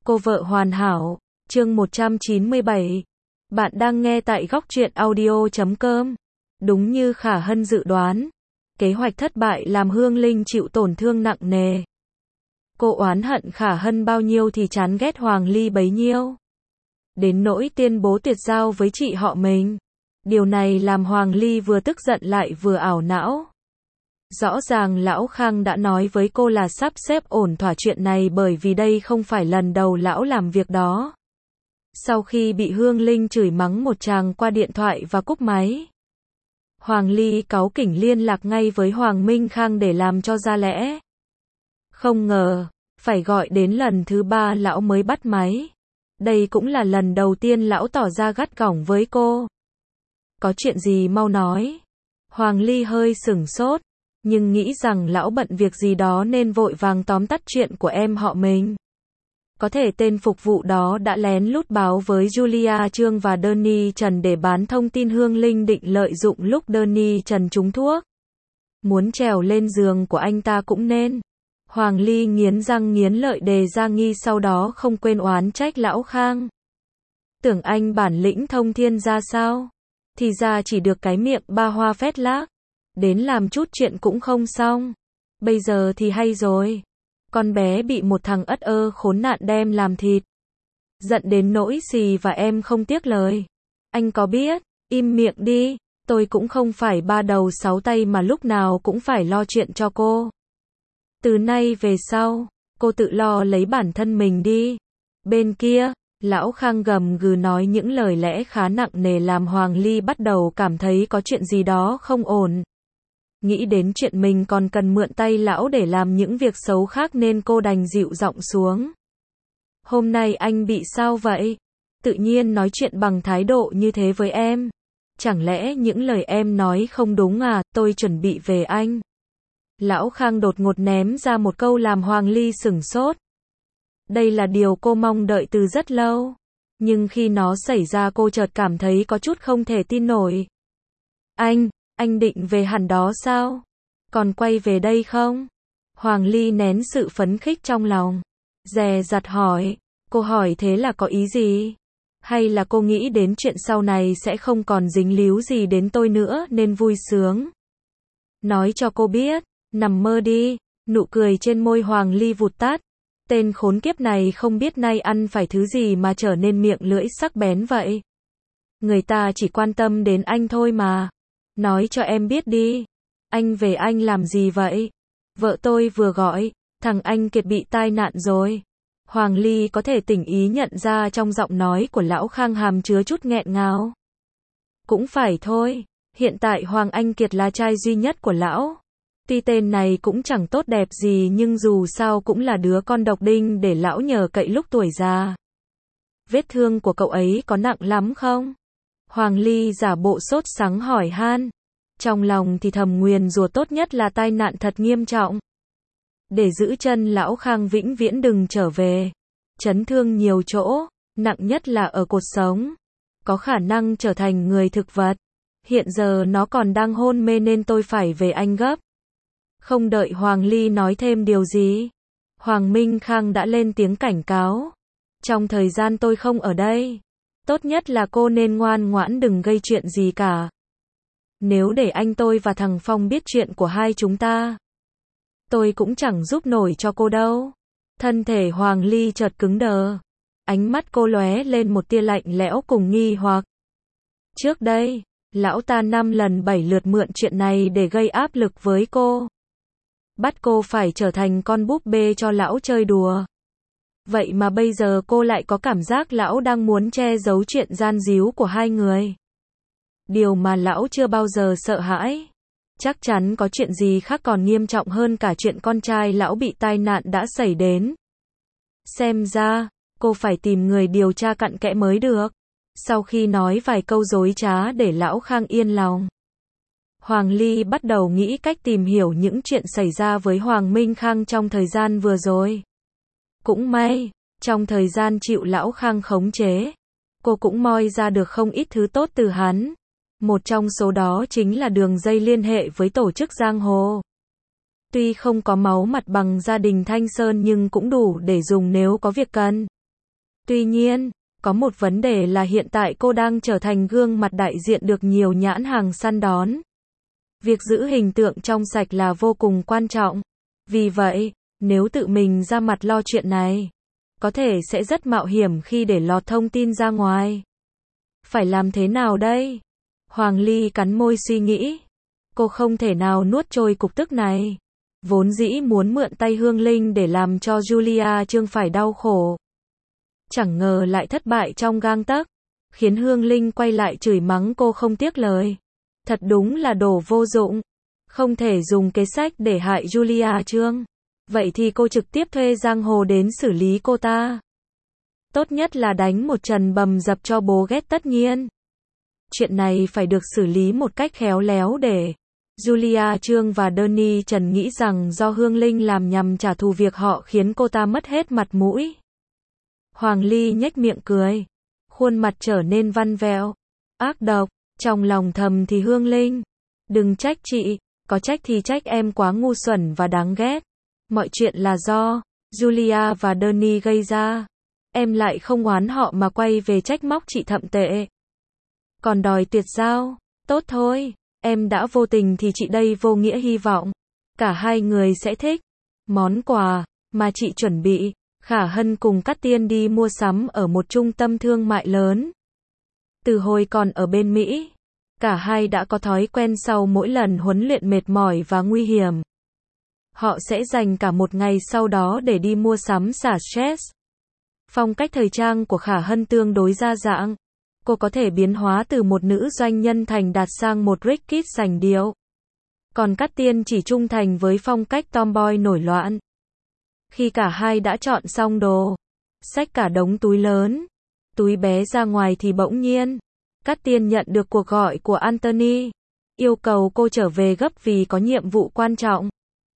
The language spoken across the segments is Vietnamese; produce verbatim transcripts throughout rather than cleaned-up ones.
Cô vợ hoàn hảo, chương một trăm chín mươi bảy. Bạn đang nghe tại góc truyện audio chấm com. Đúng như Khả Hân dự đoán, kế hoạch thất bại làm Hương Linh chịu tổn thương nặng nề. Cô oán hận Khả Hân bao nhiêu thì chán ghét Hoàng Ly bấy nhiêu. Đến nỗi tuyên bố tuyệt giao với chị họ mình. Điều này làm Hoàng Ly vừa tức giận lại vừa ảo não. Rõ ràng lão Khang đã nói với cô là sắp xếp ổn thỏa chuyện này bởi vì đây không phải lần đầu lão làm việc đó. Sau khi bị Hương Linh chửi mắng một tràng qua điện thoại và cúp máy, Hoàng Ly cáu kỉnh liên lạc ngay với Hoàng Minh Khang để làm cho ra lẽ. Không ngờ, phải gọi đến lần thứ ba lão mới bắt máy. Đây cũng là lần đầu tiên lão tỏ ra gắt gỏng với cô. Có chuyện gì mau nói. Hoàng Ly hơi sửng sốt, nhưng nghĩ rằng lão bận việc gì đó nên vội vàng tóm tắt chuyện của em họ mình. Có thể tên phục vụ đó đã lén lút báo với Julia Trương và Danny Trần để bán thông tin Hương Linh định lợi dụng lúc Danny Trần trúng thuốc. Muốn trèo lên giường của anh ta cũng nên. Hoàng Ly nghiến răng nghiến lợi đề ra nghi, sau đó không quên oán trách lão Khang. Tưởng anh bản lĩnh thông thiên ra sao? Thì ra chỉ được cái miệng ba hoa phét lác. Đến làm chút chuyện cũng không xong. Bây giờ thì hay rồi. Con bé bị một thằng ất ơ khốn nạn đem làm thịt. Giận đến nỗi xì và em không tiếc lời. Anh có biết, im miệng đi, tôi cũng không phải ba đầu sáu tay mà lúc nào cũng phải lo chuyện cho cô. Từ nay về sau, cô tự lo lấy bản thân mình đi. Bên kia, lão Khang gầm gừ nói những lời lẽ khá nặng nề làm Hoàng Ly bắt đầu cảm thấy có chuyện gì đó không ổn. Nghĩ đến chuyện mình còn cần mượn tay lão để làm những việc xấu khác nên cô đành dịu giọng xuống. Hôm nay anh bị sao vậy? Tự nhiên nói chuyện bằng thái độ như thế với em. Chẳng lẽ những lời em nói không đúng à? Tôi chuẩn bị về anh. Lão Khang đột ngột ném ra một câu làm Hoàng Ly sửng sốt. Đây là điều cô mong đợi từ rất lâu. Nhưng khi nó xảy ra cô chợt cảm thấy có chút không thể tin nổi. Anh, anh định về hẳn đó sao? Còn quay về đây không? Hoàng Ly nén sự phấn khích trong lòng. Dè dặt hỏi. Cô hỏi thế là có ý gì? Hay là cô nghĩ đến chuyện sau này sẽ không còn dính líu gì đến tôi nữa nên vui sướng? Nói cho cô biết. Nằm mơ đi. Nụ cười trên môi Hoàng Ly vụt tắt. Tên khốn kiếp này không biết nay ăn phải thứ gì mà trở nên miệng lưỡi sắc bén vậy. Người ta chỉ quan tâm đến anh thôi mà. Nói cho em biết đi. Anh về anh làm gì vậy? Vợ tôi vừa gọi. Thằng anh Kiệt bị tai nạn rồi. Hoàng Ly có thể tỉnh ý nhận ra trong giọng nói của lão Khang hàm chứa chút nghẹn ngào. Cũng phải thôi. Hiện tại Hoàng Anh Kiệt là trai duy nhất của lão. Tuy tên này cũng chẳng tốt đẹp gì nhưng dù sao cũng là đứa con độc đinh để lão nhờ cậy lúc tuổi già. Vết thương của cậu ấy có nặng lắm không? Hoàng Ly giả bộ sốt sắng hỏi han. Trong lòng thì thầm nguyền rủa tốt nhất là tai nạn thật nghiêm trọng. Để giữ chân lão Khang vĩnh viễn đừng trở về. Chấn thương nhiều chỗ, nặng nhất là ở cột sống. Có khả năng trở thành người thực vật. Hiện giờ nó còn đang hôn mê nên tôi phải về anh gấp. Không đợi Hoàng Ly nói thêm điều gì, Hoàng Minh Khang đã lên tiếng cảnh cáo. Trong thời gian tôi không ở đây, tốt nhất là cô nên ngoan ngoãn đừng gây chuyện gì cả. Nếu để anh tôi và thằng Phong biết chuyện của hai chúng ta, tôi cũng chẳng giúp nổi cho cô đâu. Thân thể Hoàng Ly chợt cứng đờ. Ánh mắt cô lóe lên một tia lạnh lẽo cùng nghi hoặc. Trước đây, lão ta năm lần bảy lượt mượn chuyện này để gây áp lực với cô. Bắt cô phải trở thành con búp bê cho lão chơi đùa. Vậy mà bây giờ cô lại có cảm giác lão đang muốn che giấu chuyện gian díu của hai người. Điều mà lão chưa bao giờ sợ hãi. Chắc chắn có chuyện gì khác còn nghiêm trọng hơn cả chuyện con trai lão bị tai nạn đã xảy đến. Xem ra, cô phải tìm người điều tra cặn kẽ mới được. Sau khi nói vài câu dối trá để lão Khang yên lòng, Hoàng Ly bắt đầu nghĩ cách tìm hiểu những chuyện xảy ra với Hoàng Minh Khang trong thời gian vừa rồi. Cũng may, trong thời gian chịu lão Khang khống chế, cô cũng moi ra được không ít thứ tốt từ hắn. Một trong số đó chính là đường dây liên hệ với tổ chức giang hồ. Tuy không có máu mặt bằng gia đình Thanh Sơn nhưng cũng đủ để dùng nếu có việc cần. Tuy nhiên, có một vấn đề là hiện tại cô đang trở thành gương mặt đại diện được nhiều nhãn hàng săn đón. Việc giữ hình tượng trong sạch là vô cùng quan trọng. Vì vậy, nếu tự mình ra mặt lo chuyện này, có thể sẽ rất mạo hiểm khi để lọt thông tin ra ngoài. Phải làm thế nào đây? Hoàng Ly cắn môi suy nghĩ. Cô không thể nào nuốt trôi cục tức này. Vốn dĩ muốn mượn tay Hương Linh để làm cho Julia Trương phải đau khổ. Chẳng ngờ lại thất bại trong gang tấc, khiến Hương Linh quay lại chửi mắng cô không tiếc lời. Thật đúng là đồ vô dụng. Không thể dùng kế sách để hại Julia Trương. Vậy thì cô trực tiếp thuê giang hồ đến xử lý cô ta. Tốt nhất là đánh một trận bầm dập cho bố ghét tất nhiên. Chuyện này phải được xử lý một cách khéo léo để Julia Trương và Danny Trần nghĩ rằng do Hương Linh làm nhằm trả thù việc họ khiến cô ta mất hết mặt mũi. Hoàng Ly nhếch miệng cười. Khuôn mặt trở nên văn vẹo, ác độc. Trong lòng thầm thì Hương Linh. Đừng trách chị, có trách thì trách em quá ngu xuẩn và đáng ghét. Mọi chuyện là do Julia và Danny gây ra. Em lại không oán họ mà quay về trách móc chị thậm tệ. Còn đòi tuyệt giao, tốt thôi, em đã vô tình thì chị đây vô nghĩa hy vọng. Cả hai người sẽ thích. Món quà mà chị chuẩn bị, Khả Hân cùng Cát Tiên đi mua sắm ở một trung tâm thương mại lớn. Từ hồi còn ở bên Mỹ, cả hai đã có thói quen sau mỗi lần huấn luyện mệt mỏi và nguy hiểm. Họ sẽ dành cả một ngày sau đó để đi mua sắm xả stress. Phong cách thời trang của Khả Hân tương đối đa dạng. Cô có thể biến hóa từ một nữ doanh nhân thành đạt sang một rich kid sành điệu. Còn Cát Tiên chỉ trung thành với phong cách tomboy nổi loạn. Khi cả hai đã chọn xong đồ, xách cả đống túi lớn, túi bé ra ngoài thì bỗng nhiên, Cát Tiên nhận được cuộc gọi của Anthony, yêu cầu cô trở về gấp vì có nhiệm vụ quan trọng.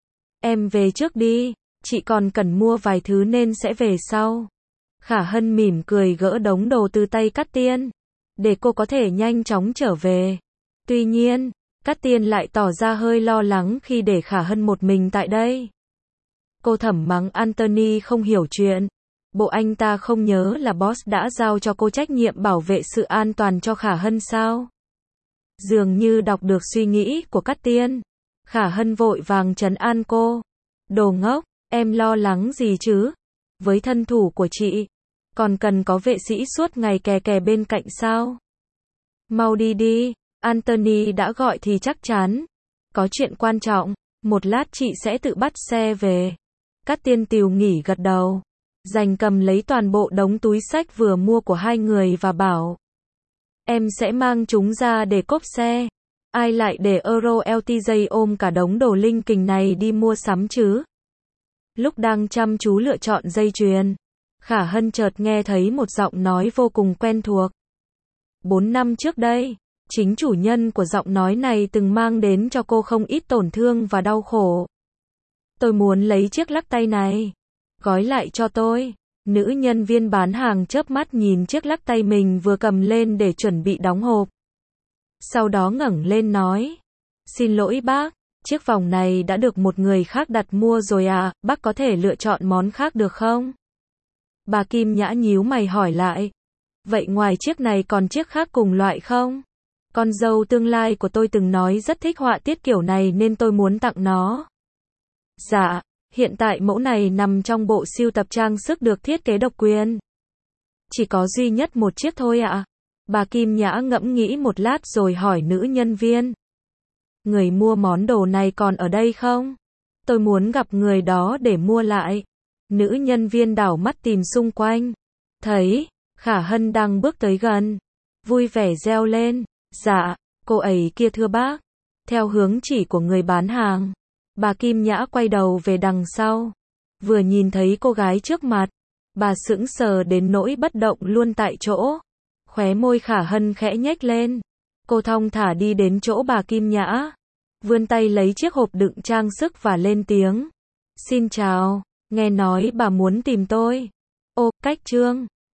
Em về trước đi, chị còn cần mua vài thứ nên sẽ về sau. Khả Hân mỉm cười gỡ đống đồ từ tay Cát Tiên, để cô có thể nhanh chóng trở về. Tuy nhiên, Cát Tiên lại tỏ ra hơi lo lắng khi để Khả Hân một mình tại đây. Cô thầm mắng Anthony không hiểu chuyện. Bộ anh ta không nhớ là boss đã giao cho cô trách nhiệm bảo vệ sự an toàn cho Khả Hân sao? Dường như đọc được suy nghĩ của Cát Tiên. Khả Hân vội vàng trấn an cô. Đồ ngốc, em lo lắng gì chứ? Với thân thủ của chị, còn cần có vệ sĩ suốt ngày kè kè bên cạnh sao? Mau đi đi, Anthony đã gọi thì chắc chắn. Có chuyện quan trọng, một lát chị sẽ tự bắt xe về. Cát Tiên tiều nghỉ gật đầu. Dành cầm lấy toàn bộ đống túi xách vừa mua của hai người và bảo. Em sẽ mang chúng ra để cốp xe. Ai lại để Euro lờ tê giê ôm cả đống đồ linh kình này đi mua sắm chứ? Lúc đang chăm chú lựa chọn dây chuyền, Khả Hân chợt nghe thấy một giọng nói vô cùng quen thuộc. Bốn năm trước đây, chính chủ nhân của giọng nói này từng mang đến cho cô không ít tổn thương và đau khổ. Tôi muốn lấy chiếc lắc tay này. Gói lại cho tôi. Nữ nhân viên bán hàng chớp mắt nhìn chiếc lắc tay mình vừa cầm lên để chuẩn bị đóng hộp. Sau đó ngẩng lên nói. Xin lỗi bác, chiếc vòng này đã được một người khác đặt mua rồi à, bác có thể lựa chọn món khác được không? Bà Kim Nhã nhíu mày hỏi lại. Vậy ngoài chiếc này còn chiếc khác cùng loại không? Con dâu tương lai của tôi từng nói rất thích họa tiết kiểu này nên tôi muốn tặng nó. Dạ, hiện tại mẫu này nằm trong bộ sưu tập trang sức được thiết kế độc quyền. Chỉ có duy nhất một chiếc thôi ạ. Bà Kim Nhã ngẫm nghĩ một lát rồi hỏi nữ nhân viên. Người mua món đồ này còn ở đây không? Tôi muốn gặp người đó để mua lại. Nữ nhân viên đảo mắt tìm xung quanh. Thấy, Khả Hân đang bước tới gần. Vui vẻ reo lên. Dạ, cô ấy kia thưa bác. Theo hướng chỉ của người bán hàng. Bà Kim Nhã quay đầu về đằng sau. Vừa nhìn thấy cô gái trước mặt. Bà sững sờ đến nỗi bất động luôn tại chỗ. Khóe môi Khả Hân khẽ nhếch lên. Cô thong thả đi đến chỗ bà Kim Nhã. Vươn tay lấy chiếc hộp đựng trang sức và lên tiếng. Xin chào, nghe nói bà muốn tìm tôi. Ô, cách Trương.